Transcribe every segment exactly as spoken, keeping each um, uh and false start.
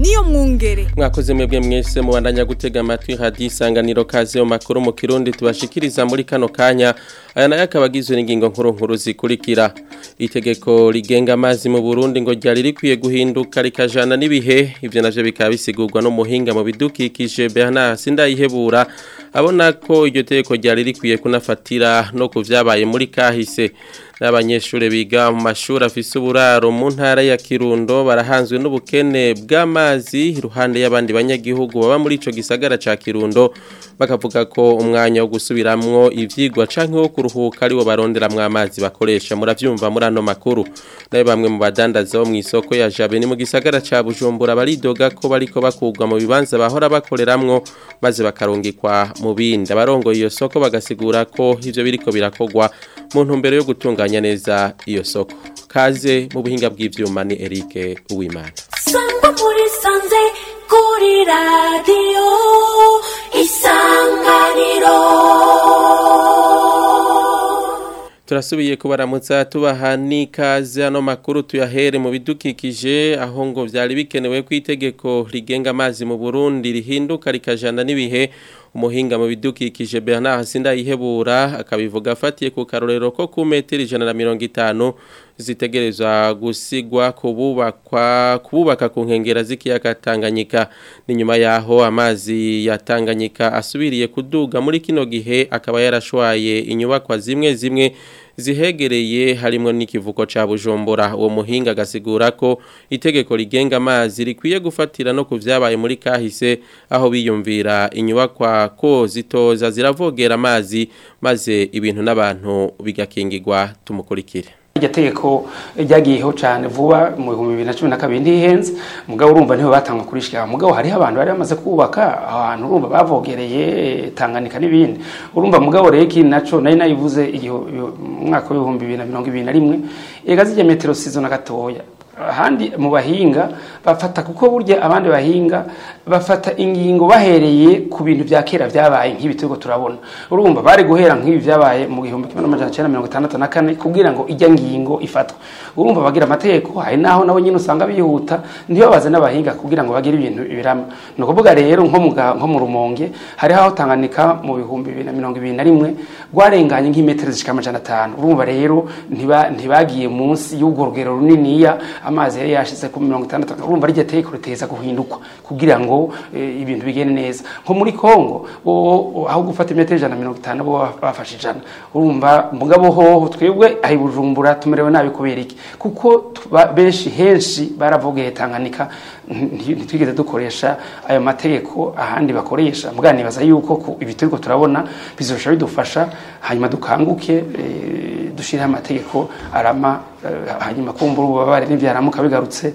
niyo mwungere. Mwakoze mwebwe mwese mubandanya gutega amatwi radio Isanganiro kaze mu makuru mu Kirundi tubashikiriza muri kano kanya aya nayo akabagizwe n'ingingo nkuru nkuru zikurikira. Itegeko rigenga amazi mu Burundi ngo ryari rikwiye guhinduka rikajana n'ibihe, ivyo navyo bikaba bisigurwa no muhinga mu bidukikije Bernard Sindayihebura abona ko iryo tegeko ryari rikwiye kunafatira no kuvyabaye muri kahise. N'abanyeshure biga mu mashuri afise uburaro mu ntara ya Kirundo barahanzwe n'ubukene bw'amazi iruhande y'abandi banyagihugu baba muri ico gisagara ca Kirundo bakavuga ko umwanya wo gusubiramwo ivyigwa canke wo kuruhuka ari wo baronderamwo amazi bakoresha. Muravyumva muri ano makuru. Nayo bamwe mu badandaza bo mu isoko ya Jabe ni mu gisagara ca Bujumbura baridoga ko bariko bakugwa mu bibanza bahora bakoreramwo maze bakarungikwa mu bindi. Abarongo iyo soko bagasigura ko ivyo biriko birakogwa mu ntumbero yo gutunganya neza iyo soko. Kaze mu buhinga bw'ivyuma ni Eric Uwimana. Sangwa muri sanze kuri radio Isanganiro. Turasubiye kubaramutsa tubaha n'ikaze ano makuru tuyahere mu bidukikije aho ngo vyari bikenewe ku itegeko rigenga amazi mu Burundi rihinduka rikajana n'ibihe. Umuhinga mu bidukikije Bernard Sindayihebura akabivuga afatiye ku karorero ko ku metero ijana na mirongo itanu zitegerezwa gusigwa kububakwa kububaka ku nkengera z'ikiyaga Tanganyika. Ni nyuma yaho amazi ya Tanganyika asubiriye kuduga muri kino gihe akaba yarashwaye inyubakwa zimwe zimwe zihegereye harimwo n'ikivuko ca Bujumbura. Uwo muhinga gasigura ko itegeko rigenga amazi rikwiye gufatira no kuvyabaye muri kahise aho biyumvira inyubakwa ko zitoza ziravogera amazi maze ibintu n'abantu bigakingirwa. Tumukurikire. Iryo tegeko ryagiyeho cyane vuba mu bihumbi bibiri na cumi na kabiri ntihenze mugabo urumva niho batanga kurishika mugabo hari abantu bari bamaze kubaka ahantu urumva bavogereye Tanganyika n'ibindi urumva mugabo reki naco nayo nayivuze igihe umwaka w'ibihumbi bibiri na mirongo ibiri na rimwe egazije metero sizo na gatoya handi mu bahinga bafata kuko burya abandi bahinga bafata ingingo bahereye ku bintu bya kera byabaye nk'ibitego turabona urumva bari guhera nk'ibi byabaye mu gihumbi kimwe n'amajana cyenda mirongo itandatu na kane kugira ngo ijya ngingo ifatwe urumva bagira amategeko hari naho nabo nyine usanga bihuta ndiyo baze n'abahinga kugira ngo bagire ibintu birama no kuvuga rero nko mu nko mu Rumonge hari aho Tanganyika mu bihumbi bibiri na mirongo ibiri na rimwe gwarenganye nk'imetero zishika amajana atanu urumva rero ntiba ntibagiye munsi y'urwo rugero runiniya amazi yari yashize ku mirongo itandatu urumva ari tegeko riteza guhindukwa kugira ngo e, ibintu bigene neza nko muri Kongo aho gufata imetero ijana na mirongo itanu bo bafashe ijana urumva mugabo ho twebwe ahi Bujumbura tumerewe nabi kubera iki kuko benshi henshi baravogeye Tanganyika ntitwigeze dukoresha ayo mategeko ahandi bakoresha mugani baza yuko ibitego turabona bizosha bidufasha hanyuma dukanguke e, dushira amategeko arama uh, hanyuma kumbura ubabare n'ivyaramuka bigarutse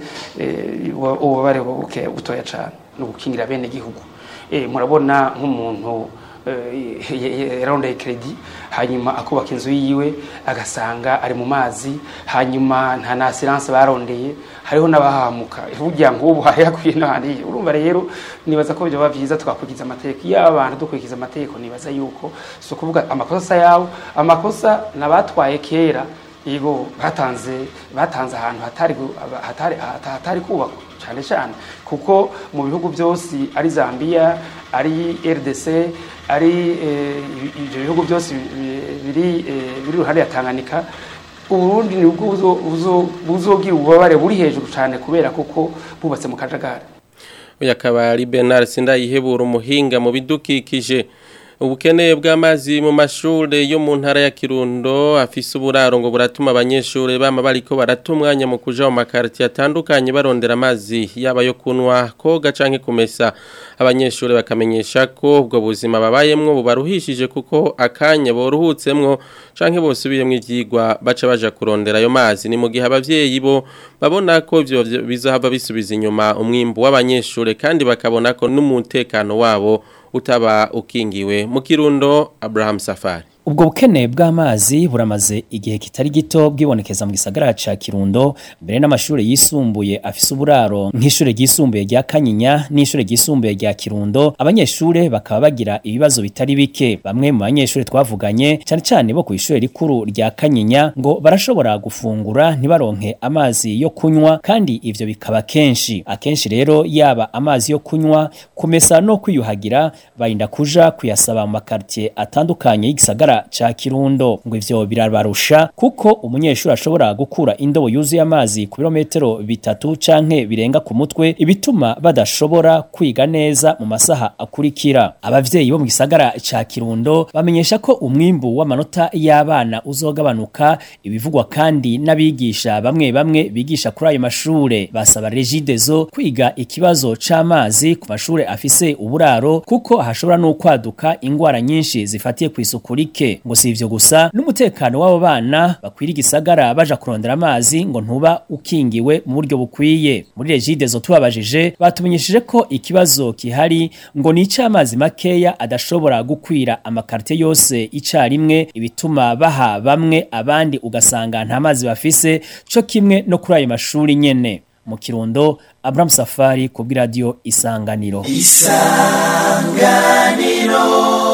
uh, ubabare buke butoya cyane no gukingira bene gihugu eh murabona nk'umuntu yarondeye credit hanyuma akubaka inzu yiwe agasanga ari mu mazi hanyuma nta na assurance barondeye hariho nabahamuka burya ngo ubu hari yakwiye n'ahandi urumva rero nibaza ko byo bavyiza tukakurikiza amategeko y'abantu dukurikiza amategeko nibaza yuko so kuvuga amakosa yawo amakosa nabatwaye kera ibo batanze batanze ahantu hatari hatari hatari kubakwa cyane cyane kuko mu bihugu byose ari Zambia ari R D C ari ibyo bihugu byose biri biri ruhande ya Tanganyika Uburundi ni ubwo buzogira ububabare buri hejuru cyane kubera kuko bubatse mu kajagari. Uya kabari Bernard Sindayihebura umuhinga mu bidukikije. Ubukene bw'amazi mu mashure yo mu ntara ya Kirundo afise uburaro ngo buratuma abanyeshure bama bariko baratumwanya mu kuja mu makarti atandukanye barondera amazi yaba yo kunwa koga canke kumesa. Abanyeshure bakamenyesha ko ubwo buzima babayemwo bubaruhishije kuko akanya boruhutsemwo canke bosubiyemwo ivyigwa baca baja kurondera ayo mazi. Ni mu gihe abavyeyi bo babona ko ivyo bizohava bisubiza inyuma umwimbu w'abanyeshure kandi bakabona ko n'umutekano wabo utaba ukingiwe. Mu Kirundo Abraham Safari. Ubwo bukene bw'amazi buramaze igihe kitari gito bwibonekeza mu gisagara ca Kirundo mbere n'amashuri yisumbuye afise uburaro nk'ishure ryisumbuye rya Kanyinya n'ishure ryisumbuye rya Kirundo abanyeshure bakaba bagira ibibazo bitari bike bamwe mu banyeshure twavuganye cyane cyane bo ku ishure rikuru rya Kanyinya ngo barashobora gufungura ntibaronke amazi yo kunywa kandi ivyo bikaba kenshi akenshi rero yaba amazi yo kunywa kumesa no kwiyuhagira barinda kuja kuyasaba mu makartier atandukanye y'igisagara cha Kirundo ngo ivyo birabarusha kuko umunyeshuri ashobora gukura indobo yuzuye amazi ku birometero bitatu canke birenga ku mutwe ibituma badashobora kwiga neza mu masaha akurikira abavyeyi bo mu gisagara ca Kirundo bamenyesha ko umwimbu w'amanota y'abana uzogabanuka ibivugwa kandi n'abigisha bamwe bamwe bigisha kuri ayo mashure basaba Regideso kwiga ikibazo c'amazi ku mashure afise uburaro kuko hashobora no kwaduka ingwara nyinshi zifatiye ku isuku rike ngo si ivyo gusa n'umutekano w'abo bana bakwira igisagara baja kurondera amazi ngo ntuba ukingiwe mu buryo bukwiye muri Regideso tubabajije batumenyesheje ko ikibazo kihari ngo ni ic'amazi makeya adashobora gukwira amakarite yose icarimwe ibituma baha bamwe abandi ugasanga nta mazi bafise co kimwe no kuri ayo mashuri nyene mu Kirundo Abraham Safari ku bw'iradio Isanganiro Isanganiro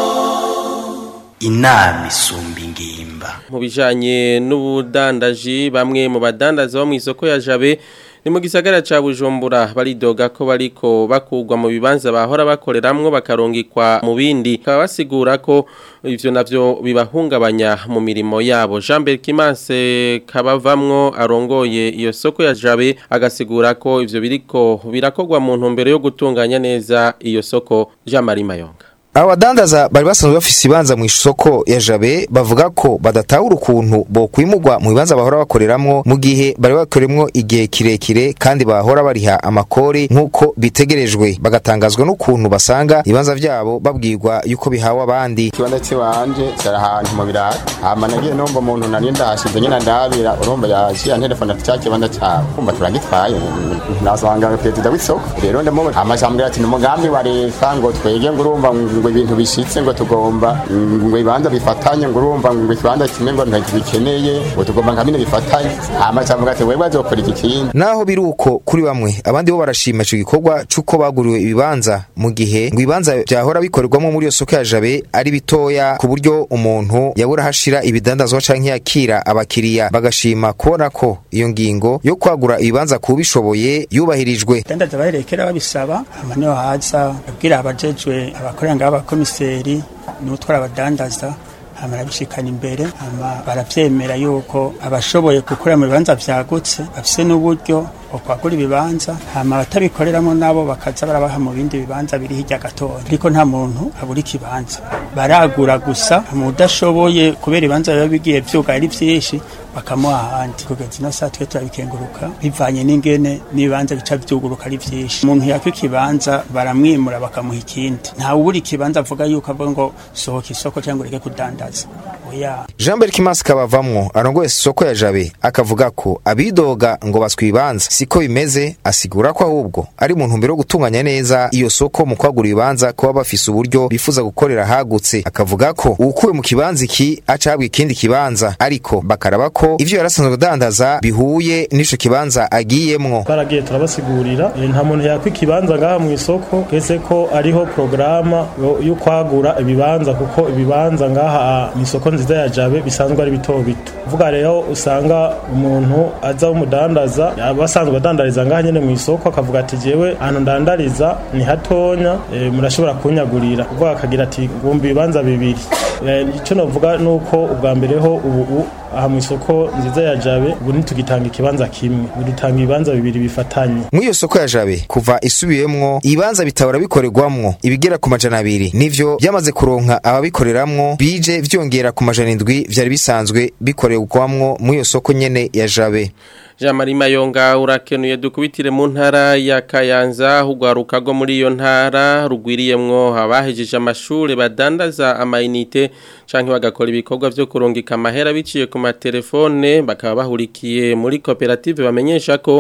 inama isumba ingimba mu bijanye n'ubudandaji bamwe mu badandaza bo mu isoko ya Jabe ni mu gisagara ca Bujumbura baridoga ko bariko bakugwa mu bibanza bahora bakoreramwo bakarongikwa mu bindi kaba basigura ko ivyo navyo bibahungabanya mu mirimo yabo Jean Berkimanse kabavamwo arongoye iyo soko ya Jabe agasigura ko ivyo biriko birakogwa mu ntumbero yo gutunganya neza iyo soko Jean Marie Mayonga. Abadandaza bari basanzwe bafise ibanza mu isoko ya Jabe bavuga ko badatahura ukuntu bo kwimugwa mu bibanza bahora bakoreramwo mu gihe bari bakoremwo igihe kirekire kandi bahora bariha amakori nkuko bitegerejwe bagatangazwa n'ukuntu basanga ibanza vyabo babwirwa yuko bihawe abandi kibanza ciwanje cyara ahantu mu birata hama nagiye nomba umuntu nari ndashize nyina ndabira urumva yaciye telefone afite kibanza cyawe umva turagitwaye nasanga perezida w'isoko rero ndemo amajambo ati n'umugambi wa leta ngo twege ngo urumva ngo ibintu bishitse ngo tugomba ngo ibanza bifatanye ngo urumva ngo ikibanza kimwe ngo ntakibikeneye ngo tugomba nkamine bifatanye amajambo gate wewe azokora ikikindi naho biruko kuri bamwe abandi bo barashima cyo gikorwa cuko baguriwe ibibanza mu gihe ngo ibanza byahora bikorerwamo muri yo soko ya Jabe ari bitoya ku buryo umuntu yabura hashira ibidandazwa canke yakira abakiriya bagashima kubona ko iyo ngingo yo kwagura ibibanza kubishoboye yubahirijwe dandaza baherekera babisaba amano haza abwira abajejwe abakoranga abakomiseri n'utwara abadandaza amara bishikana imbere ama baravyemera yuko abashoboye gukora mu bibanza vyagutse bafise n'uburyo okwagura ibibanza hama batabikoreramo nabo bakaza barabaha mu bindi bibanza biri hirya gatoya ariko nta muntu aburi kibanza baragura gusa mu udashoboye kubera ibibanza biba bigiye vyuga ari vyinshi bakamuha ahandi kugeza ino saa twe turabikenguruka bivanye n'ingene n'ibibanza bica vyuguruka ari vyinshi umuntu yakwa ikibanza baramwimura bakamuha ikindi nta uburi kibanza avuga yuko avuga ngo sohoka isoko cyangwa ureke kudandaza oya Jean Berkimanse kabavamwo arongoye isoko ya Jabe akavuga ko abidoga ngo baswibanza siko bimeze asigura ko ahubwo ari mu ntumbero yo gutunganya neza iyo soko mu kwagura ibibanza ko bafise uburyo bifuza gukorera hagutse akavuga ko ukuwe mu kibanza iki acabwa ikindi kibanza ariko bakaraba ko ivyo yarasanzwe kudandaza bihuye n'ico kibanza agiyemwo baragiye turabasigurira nta muntu yakwa ikibanza ngaha mu isoko kese ko ariho programa yo kwagura ibibanza kuko ibibanza ngaha mu isoko nziza ya Jabe bisanzwe ari bito bito uvuga rero usanga umuntu aza umudandaza abasanzwe badandariza ngaha nyene mu isoko akavuga ati jewe ahantu ndandariza ni hatonya e, murashobora kunyagurira uvuga akagira ati ngumba ibibanza bibiri ico novuga nuko ubwa mbere ho ubu aha mu isoko nziza ya Jabe ubu ntitugitanga ikibanza kimwe udutanga ibibanza bibiri bifatanye mu iyo soko ya Jabe kuva isubiyemwo ibibanza bitabara bikorerwamwo ibigera ku majana abiri nivyo byamaze kuronka ababikoreramwo bije vyongera ku majana indwi vyari bisanzwe bikorerwamwo mu iyo soko nyene ya Jabe. Jean Marie Mayonga urakenuye dukubitire mu ntara ya Kayanza hugwaruka go muri iyo ntara rugwiriyemwo abahejeje amashure badandaza amayinite canke bagakora ibikorwa vyo kurungika amahera biciye ku matelefone bakaba bahurikiye muri koperative bamenyesha ko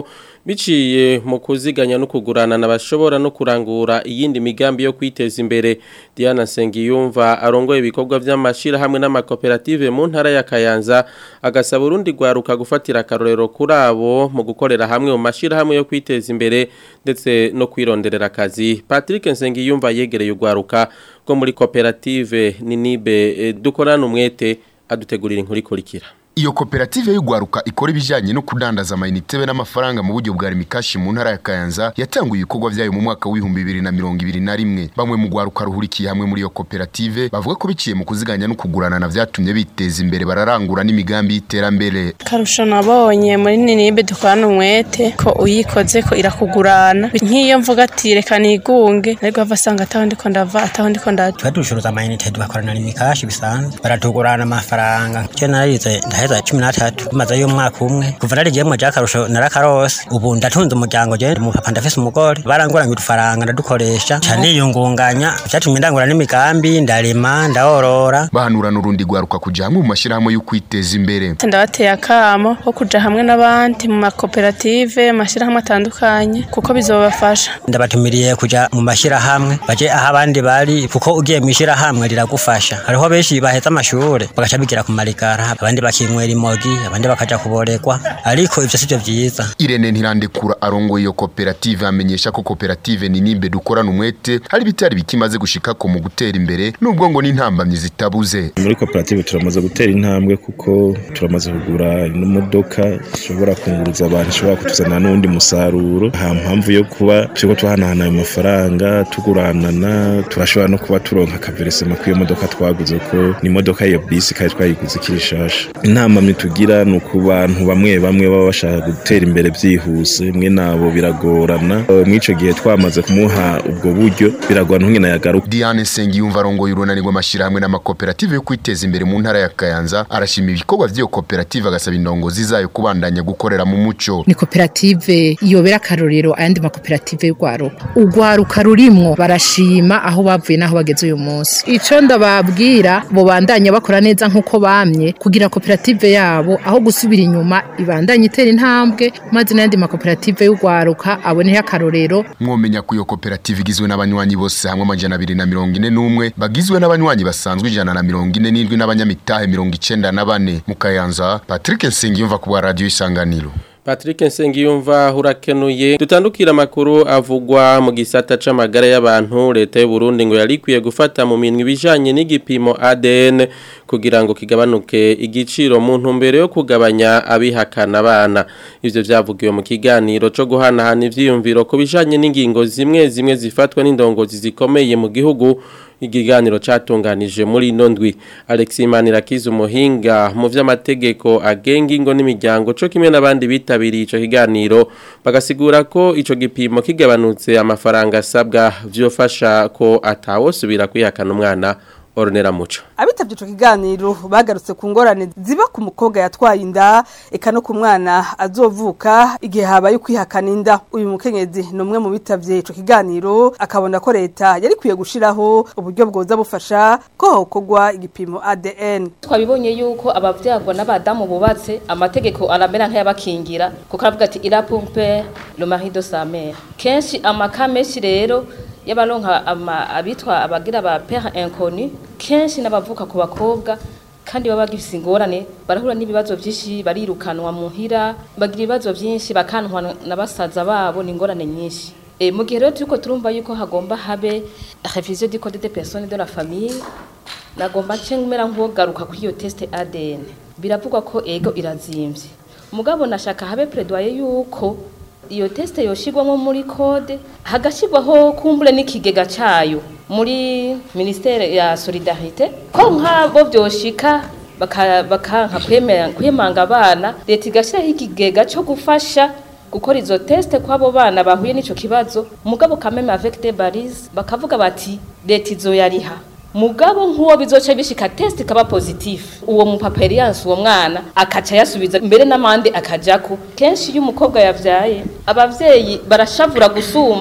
biciye mu kuziganya no kugurana n'abashobora no kurangura iyindi migambi yo kwiteza imbere. Diana Nsengiyumva arongoye ibikorwa vy'amashira hamwe n'amakoperative mu ntara ya Kayanza agasaba urundi gwaruka gufatira akarorero kuri abo mu gukorera hamwe mu mashira hamwe yo kwiteza imbere ndetse no kwironderera akazi. Patrick Nsengiyumva yegereye ugwaruka go muri koperative Ninibe dukorana umwete adutegurira inkuru ikurikira. Iyo koperative y'ugwaruka ikora ibijanye no kudandaza amayinite n'amafaranga mu buryo bwa rimikashi mu ntara ya Kayanza yatanguye ibikorwa vyayo mu mwaka w'ibihumbi bibiri na mirongo ibiri na rimwe. Bamwe mu gwaruka ruhurikiye hamwe muri iyo koperative bavuga ko biciye mu kuziganya no kugurana na vyatumye biteza imbere bararangura n'imigambi y'iterambere. Karusho nabonye muri Ninibe dukorana umwete ko uyikoze ko irakugurana. Nk'iyo mvuga ati reka nigunge ariko avasanga ataho ndiko ndava ataho ndiko ndaje. Badushuruza amayinite dukorana n'imikashi bisanzwe baratugurana amafaranga. Cyo narize za cumi na tatu maze yo mwaka umwe kuva narigiye mu jakarusho narakarose ubu ndatunze umuryango je mu papa ndafise umugore baranguranye udufaranga ndadukoresha cyane yungunganya cyatumye ndangura n'imigambi ndarima ndaorora bahanura n'urundi gwaruka kuja hamwe mu mashirahamwe yo kwiteza imbere. Ndabateye akamo ko kuja hamwe n'abandi mu makoperative mashirahamwe atandukanye kuko bizobafasha. Ndabatumiriye kuja mu mashirahamwe baje aho abandi bari kuko ugiye mu mashirahamwe riragufasha. Hariho benshi baheza amashure bagaca bigira ku marigara abandi bakinwe imogi abandi bakaja kuborekwa ariko ivyo sivyo vyiza. Irene Ntirandekura arongoye iyo koperative amenyesha ko koperative Ninibe dukorana umwete hari bitari bikimaze gushika ko mu gutera imbere nubwo ngo n'intambamye zitabuze. Muri koperative turamaze gutera intambwe kuko turamaze kugura imodoka ishobora kunguruza abantu ishobora kutuzana n'undi musaruro. Ha mpamvu yo kuba cyo twahanahana ayo mafaranga tuguranana turashobora no kuba turonka akaveresema ku iyo modoka twaguze ko ni imodoka iyo bisi kandi twayiguze kirishasha. Inama mitugira nuko bantu bamwe bamwe baba bashaka gutera imbere byihuse mwe nabo biragorana. Mwico gihe twamaze kumuha ubwo buryo biragwana nk'ina yagaruka. Diane Nsengiyumva arongoye urunanirwa amashira hamwe n'amakoperative yo kwiteza imbere mu ntara ya Kayanza arashima ibikorwa by'iyo koperative agasaba indongozi zayo kubandanya gukorera mu muco. Ni koperative iyobera akarorero ayandi makoperative y'ugwaruka ugwaruka rurimwo barashima aho bavuye naho bageze uyu munsi. Ico ndababwira bo bandanya bakora neza nkuko bamye kugira koperative yabo aho gusubira inyuma ibandanye itera intambwe maze n'andi makoperative y'ugwaruka abone akarorero. Mwomenya ku iyo koperative igizwe n'abanywanyi bose hamwe amajana abiri na mirongo ine n'umwe bagizwe n'abanywanyi basanzwe ijana na mirongo ine n'indwi n'abanyamitahe mirongo icenda na bane. Mu Kayanza Patrick Nsengiyumva ku Radio Isanganiro. Patrick Nsengiyumva hurakenuye. Dutandukira makuru avugwa mu gisata c'amagara y'abantu. Leta y'u Burundi ngo yarikwiye gufata mu minwe ibijanye n'igipimo A D N kugira ngo kigabanuke igiciro mu ntumbero yo kugabanya abihakana abana. Ivyo vyavugiwe mu kiganiro co guhanahana ivyiyumviro ku bijanye n'ingingo zimwe zimwe zifatwa n'indongozi zikomeye mu gihugu. Ikiganiro catunganije muri nondwi. Alexis Manirakiza umuhinga mu vy'amategeko agenga ingo n'imiryango co kimwe n'abandi bitabiriye ico kiganiro bagasigura ko ico gipimo kigabanutse amafaranga asabwa vyofasha ko atawosubira kwihakana umwana. Ornera Muco. Abitavye ico kiganiro bagarutse ku ngorane ziba ku mukobwa yatwaye inda eka no ku mwana azovuka igihe habaye kwihakana inda. Uyu mukenyezi numwe mu bitavye ico kiganiro akabona ko leta yari kwiye gushiraho uburyo bwoza bufasha ko hokogwa igipimo A D N. Twabibonye yuko abavyagwa n'abadamu bubatse amategeko aramera nk'ayabakingira kuko aravuga ati ira pour père le mari de sa mère. Kenshi amakameshi rero yabaronka abitwa abagira ba père inconnu kenshi nabavuka ku bakobwa kandi baba bagifise ingorane barahura n'ibibazo byinshi barirukanwa muhira bagira ibibazo byinshi bakanwa nabasaza babo ni ingorane nyinshi. E mu gihe rero turiko turumva yuko hagomba habe révision du code des personnes de la famille nagomba cengumera nkogaruka kuri iyo test A D N biravugwa ko ego irazimvye mugabo nashaka habe plaidoyer yuko iyo teste yoshigwamo muri code hagashirwaho kumbure n'ikigega cayo muri ministere ya solidarité ko nkabo byoshika baka bakanka kwemera kwemanga abana leta igashiraho ikigega cyo gufasha gukora izo teste kwabo bana bahuye n'ico kibazo mugabo kameme avec des balises bakavuga bati leta izoyariha mugabo nkuwo bizoca bishika test kaba positif uwo mupaperiance uwo mwana akaca yasubiza mbere n'amande akajako kenshi iyo umukobwa yavyaye abavyeyi barashavura gusumba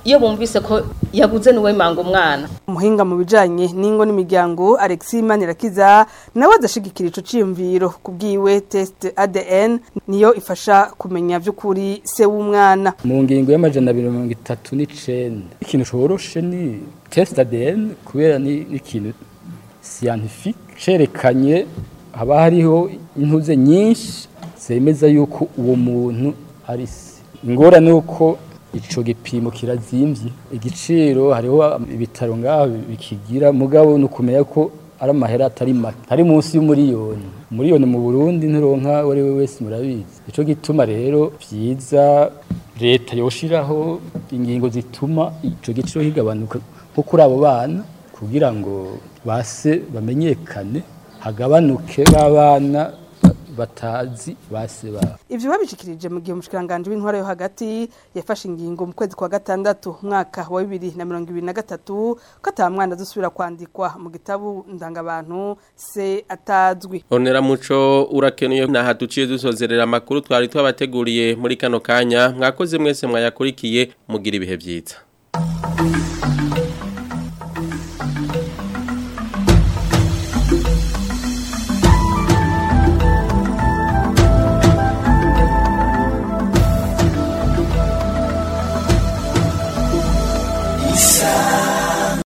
iyo bumvise ko yaguze nuwe manga umwana. Umuhinga mu bijanye n'ingo n'imiryango Alexis Manirakiza nawe adashigikira ico ciyumviro kubwiwe test A D N niyo ifasha kumenya vy'ukuri se w'umwana. Mu ngingo y'amajana mirongo itatu n'icenda ikintu coroshe ni test A D N kubera ni ikintu scientifique cerekanye haba hariho intuze nyinshi zemeza yuko uwo muntu ari se. Ingora nuko ico gipimo kirazimvye igiciro hariho ibitaro ngaho bikigira mugabo nukumenya ko ari amahera atari make ari munsi y'umuriyoni umuriyoni mu Burundi nturonka wari we wese murabizi ico gituma rero vyiza leta yoshiraho ingingo zituma ico giciro higabanuka nko kuri abo bana kugira ngo base bamenyekane hagabanuke babana batazi base ba. Ivyo babishikirije mu gihe umushikiranganje w'intwara yo hagati yafashe ingingo mu kwezi kwa gatandatu mwaka wa bibiri na mirongo ibiri na gatatu ko atamwana dusubira kwandikwa mu gitabu ndangabantu se atazwi. Onera muco urakenuye naha duciye dusozerera makuru twari twabateguriye muri kano kanya mwakoze mwese mwayakurikiye mugira ibihe byiza.